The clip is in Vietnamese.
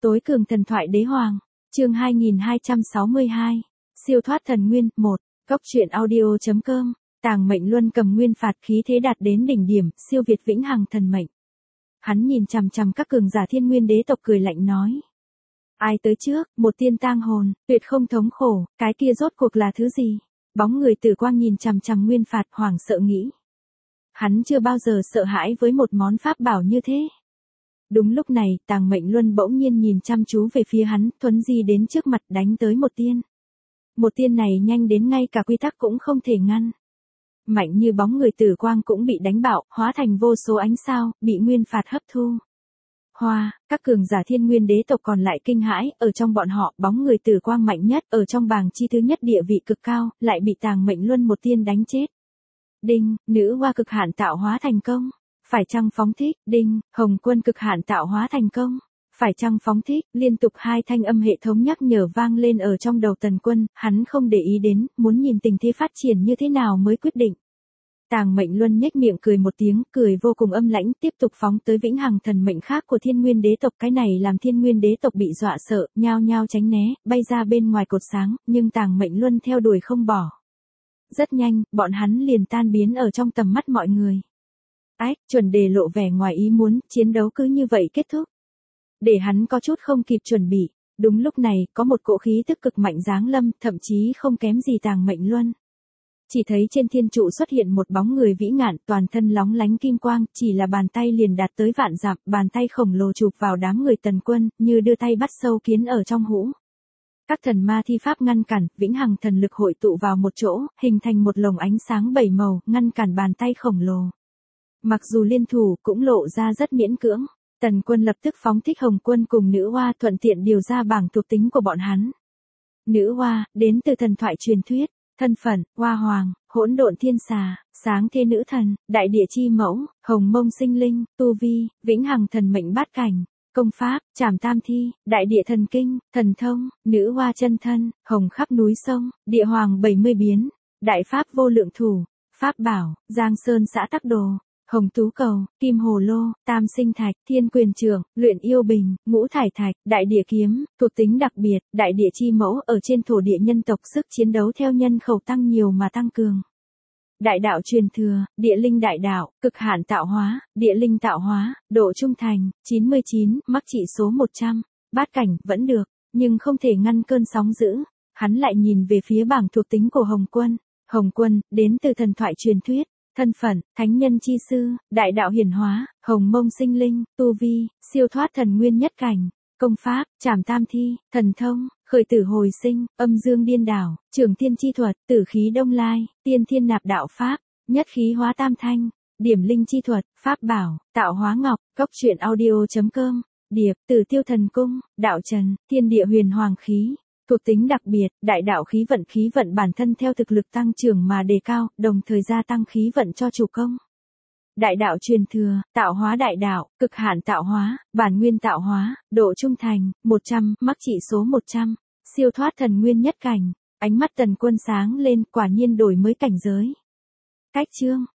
Tối cường thần thoại đế hoàng, chương 2262, siêu thoát thần nguyên, 1, góc truyện audio.com, Tàng Mệnh Luân cầm nguyên phạt khí thế đạt đến đỉnh điểm, siêu việt vĩnh hằng thần mệnh. Hắn nhìn chằm chằm các cường giả thiên nguyên đế tộc cười lạnh nói. Ai tới trước, một tiên tang hồn, tuyệt không thống khổ, cái kia rốt cuộc là thứ gì? Bóng người tử quang nhìn chằm chằm nguyên phạt hoảng sợ nghĩ. Hắn chưa bao giờ sợ hãi với một món pháp bảo như thế. Đúng lúc này, Tàng Mệnh Luân bỗng nhiên nhìn chăm chú về phía hắn, thuấn di đến trước mặt đánh tới một tiên. Một tiên này nhanh đến ngay cả quy tắc cũng không thể ngăn. Mạnh như bóng người tử quang cũng bị đánh bạo, hóa thành vô số ánh sao, bị nguyên phạt hấp thu. Các cường giả thiên nguyên đế tộc còn lại kinh hãi, ở trong bọn họ, bóng người tử quang mạnh nhất, ở trong bảng chi thứ nhất địa vị cực cao, lại bị Tàng Mệnh Luân một tiên đánh chết. Đinh, nữ hoa cực hạn tạo hóa thành công. Phải chăng phóng thích, đinh, Hồng Quân cực hạn tạo hóa thành công. Phải chăng phóng thích, liên tục hai thanh âm hệ thống nhắc nhở vang lên ở trong đầu Tần Quân, hắn không để ý đến, muốn nhìn tình thế phát triển như thế nào mới quyết định. Tàng Mệnh Luân nhếch miệng cười một tiếng, cười vô cùng âm lãnh, tiếp tục phóng tới vĩnh hằng thần mệnh khác của thiên nguyên đế tộc. Cái này làm thiên nguyên đế tộc bị dọa sợ, nhao nhao tránh né, bay ra bên ngoài cột sáng, nhưng Tàng Mệnh Luân theo đuổi không bỏ. Rất nhanh, bọn hắn liền tan biến ở trong tầm mắt mọi người. Chuẩn Đề lộ vẻ ngoài ý muốn, chiến đấu cứ như vậy kết thúc. Để hắn có chút không kịp chuẩn bị. Đúng lúc này, có một cỗ khí tức cực mạnh giáng lâm, thậm chí không kém gì Tàng Mệnh Luân. Chỉ thấy trên thiên trụ xuất hiện một bóng người vĩ ngạn, toàn thân lóng lánh kim quang, chỉ là bàn tay liền đạt tới vạn dặm, bàn tay khổng lồ chụp vào đám người Tần Quân, như đưa tay bắt sâu kiến ở trong hũ. Các thần ma thi pháp ngăn cản, vĩnh hằng thần lực hội tụ vào một chỗ, hình thành một lồng ánh sáng bảy màu, ngăn cản bàn tay khổng lồ. Mặc dù liên thủ, cũng lộ ra rất miễn cưỡng. Tần Quân lập tức phóng thích Hồng Quân cùng nữ hoa, thuận tiện điều ra bảng thuộc tính của bọn hắn. Nữ hoa, đến từ thần thoại truyền thuyết, thân phận, Hoa Hoàng, hỗn độn thiên xà, sáng thế nữ thần, đại địa chi mẫu, hồng mông sinh linh, tu vi, vĩnh hằng thần mệnh bát cảnh, công pháp, trảm tam thi, đại địa thần kinh, thần thông, nữ hoa chân thân, hồng khắp núi sông, địa hoàng 70 biến, đại pháp vô lượng thủ, pháp bảo, Giang Sơn xã Tắc Đồ, Hồng Tú Cầu, Kim Hồ Lô, Tam Sinh Thạch, Thiên Quyền Trưởng, Luyện Yêu Bình, Ngũ Thải Thạch, Đại Địa Kiếm, thuộc tính đặc biệt, Đại Địa Chi Mẫu ở trên thổ địa nhân tộc sức chiến đấu theo nhân khẩu tăng nhiều mà tăng cường. Đại đạo truyền thừa, Địa Linh Đại Đạo, cực hạn tạo hóa, Địa Linh tạo hóa, độ trung thành, 99, mắc trị số 100, bát cảnh, vẫn được, nhưng không thể ngăn cơn sóng dữ. Hắn lại nhìn về phía bảng thuộc tính của Hồng Quân. Hồng Quân, đến từ thần thoại truyền thuyết. Thân phận, thánh nhân chi sư, đại đạo hiển hóa, hồng mông sinh linh, tu vi, siêu thoát thần nguyên nhất cảnh, công pháp, trảm tam thi, thần thông, khởi tử hồi sinh, âm dương điên đảo, trường thiên chi thuật, tử khí đông lai, tiên thiên nạp đạo pháp, nhất khí hóa tam thanh, điểm linh chi thuật, pháp bảo, tạo hóa ngọc, góc truyện audio.com, điệp, tử tiêu thần cung, đạo trần, thiên địa huyền hoàng khí. Thuộc tính đặc biệt, đại đạo khí vận bản thân theo thực lực tăng trưởng mà đề cao, đồng thời gia tăng khí vận cho chủ công. Đại đạo truyền thừa, tạo hóa đại đạo, cực hạn tạo hóa, bản nguyên tạo hóa, độ trung thành, 100, mắc trị số 100, siêu thoát thần nguyên nhất cảnh. Ánh mắt Tần Quân sáng lên, quả nhiên đổi mới cảnh giới. Cách chương,